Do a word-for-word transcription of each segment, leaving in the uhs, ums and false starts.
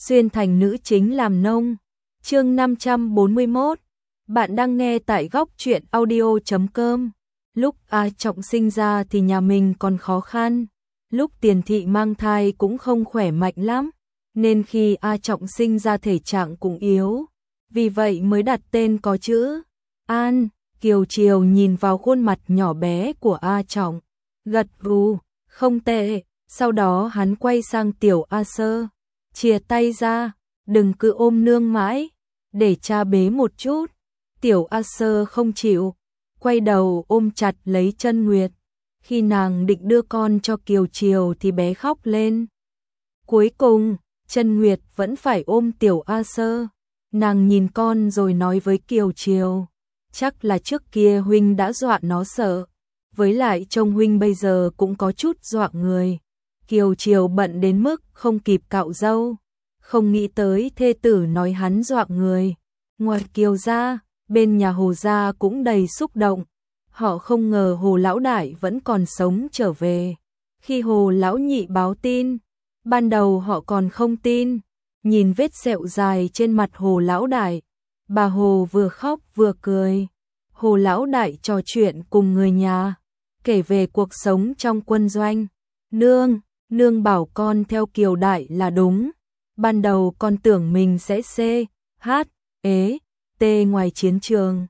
xuyên thành nữ chính làm nông. Chương năm trăm bốn mươi mốt. Bạn đang nghe tại góc truyện audio chấm com. Lúc A Trọng sinh ra thì nhà mình còn khó khăn, lúc Tiền Thị mang thai cũng không khỏe mạnh lắm, nên khi A Trọng sinh ra thể trạng cũng yếu, vì vậy mới đặt tên có chữ An. Kiều Triều nhìn vào khuôn mặt nhỏ bé của A Trọng, gật gù, không tệ. Sau đó hắn quay sang Tiểu A Sơ, chìa tay ra, đừng cứ ôm nương mãi, để cha bế một chút. Tiểu A Sơ không chịu, quay đầu ôm chặt lấy Chân Nguyệt. Khi nàng định đưa con cho Kiều Triều thì bé khóc lên. Cuối cùng, Chân Nguyệt vẫn phải ôm Tiểu A Sơ. Nàng nhìn con rồi nói với Kiều Triều, chắc là trước kia huynh đã dọa nó sợ, với lại trông huynh bây giờ cũng có chút dọa người. Kiều Triều bận đến mức không kịp cạo râu, không nghĩ tới thê tử nói hắn dọa người. Ngoài Kiều gia, bên nhà Hồ gia cũng đầy xúc động. Họ không ngờ Hồ lão đại vẫn còn sống trở về. Khi Hồ lão nhị báo tin, ban đầu họ còn không tin. Nhìn vết sẹo dài trên mặt Hồ lão đại, bà Hồ vừa khóc vừa cười. Hồ lão đại trò chuyện cùng người nhà, kể về cuộc sống trong quân doanh. Nương, nương bảo con theo Kiều đại là đúng. Ban đầu con tưởng mình sẽ C, H, ế, T ngoài chiến trường.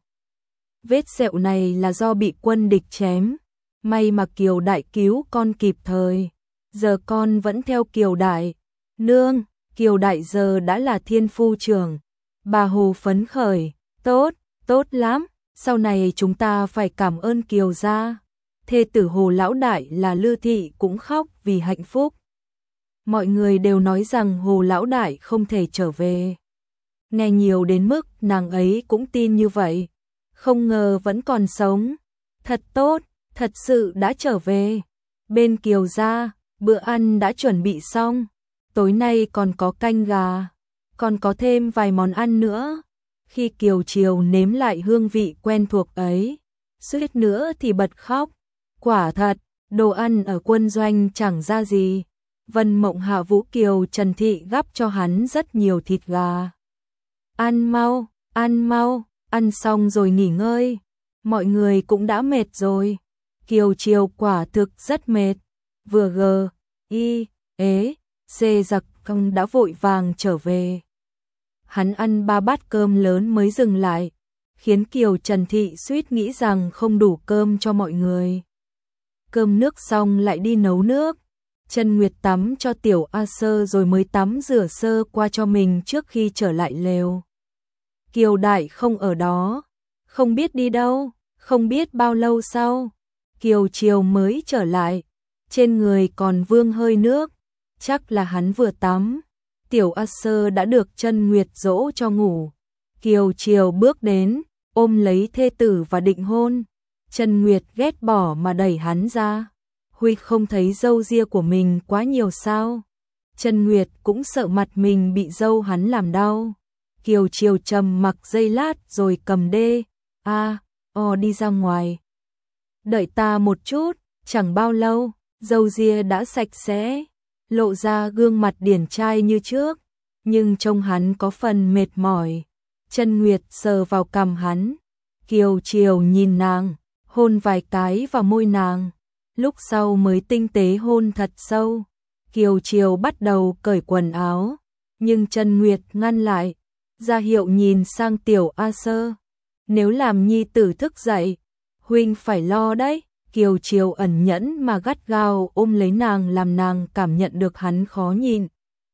Vết sẹo này là do bị quân địch chém. May mà Kiều đại cứu con kịp thời. Giờ con vẫn theo Kiều đại. Nương, Kiều đại giờ đã là thiên phu trưởng. Bà Hồ phấn khởi, tốt, tốt lắm. Sau này chúng ta phải cảm ơn Kiều gia. Thê tử Hồ lão đại là Lư Thị cũng khóc vì hạnh phúc. Mọi người đều nói rằng Hồ lão đại không thể trở về. Nghe nhiều đến mức nàng ấy cũng tin như vậy. Không ngờ vẫn còn sống. Thật tốt, thật sự đã trở về. Bên Kiều gia, bữa ăn đã chuẩn bị xong. Tối nay còn có canh gà, còn có thêm vài món ăn nữa. Khi Kiều Triều nếm lại hương vị quen thuộc ấy, suýt nữa thì bật khóc. Quả thật, đồ ăn ở quân doanh chẳng ra gì. Vân Mộng Hạ Vũ Kiều Trần Thị gắp cho hắn rất nhiều thịt gà. Ăn mau, ăn mau, ăn xong rồi nghỉ ngơi. Mọi người cũng đã mệt rồi. Kiều Triều quả thực rất mệt. Vừa gờ, y, ế, xê giặc không đã vội vàng trở về. Hắn ăn ba bát cơm lớn mới dừng lại, khiến Kiều Trần Thị suýt nghĩ rằng không đủ cơm cho mọi người. Cơm nước xong lại đi nấu nước. Chân Nguyệt tắm cho Tiểu A Sơ rồi mới tắm rửa sơ qua cho mình trước khi trở lại lều. Kiều đại không ở đó, không biết đi đâu, không biết bao lâu sau, Kiều Triều mới trở lại, trên người còn vương hơi nước, chắc là hắn vừa tắm. Tiểu A Sơ đã được Chân Nguyệt dỗ cho ngủ. Kiều Triều bước đến, ôm lấy thê tử và định hôn. Chân Nguyệt ghét bỏ mà đẩy hắn ra. Huy không thấy râu ria của mình quá nhiều sao? Chân Nguyệt cũng sợ mặt mình bị râu hắn làm đau. Kiều Triều trầm mặc giây lát rồi cầm đê, a, o đi ra ngoài. Đợi ta một chút, chẳng bao lâu, râu ria đã sạch sẽ, lộ ra gương mặt điển trai như trước, nhưng trông hắn có phần mệt mỏi. Chân Nguyệt sờ vào cằm hắn. Kiều Triều nhìn nàng, hôn vài cái vào môi nàng, lúc sau mới tinh tế hôn thật sâu. Kiều Triều bắt đầu cởi quần áo, nhưng Chân Nguyệt ngăn lại, ra hiệu nhìn sang Tiểu A Sơ. Nếu làm nhi tử thức dậy, huynh phải lo đấy. Kiều Triều ẩn nhẫn mà gắt gao ôm lấy nàng làm nàng cảm nhận được hắn khó nhịn.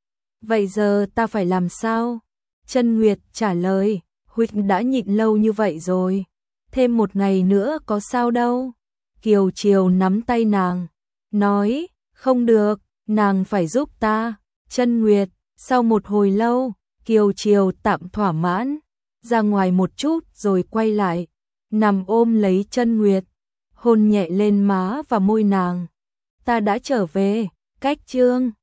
Vậy giờ ta phải làm sao? Chân Nguyệt trả lời, huynh đã nhịn lâu như vậy rồi, thêm một ngày nữa có sao đâu. Kiều Triều nắm tay nàng, nói, không được, nàng phải giúp ta. Chân Nguyệt, sau một hồi lâu, Kiều Triều tạm thỏa mãn, ra ngoài một chút rồi quay lại, nằm ôm lấy Chân Nguyệt, hôn nhẹ lên má và môi nàng. Ta đã trở về, cách chương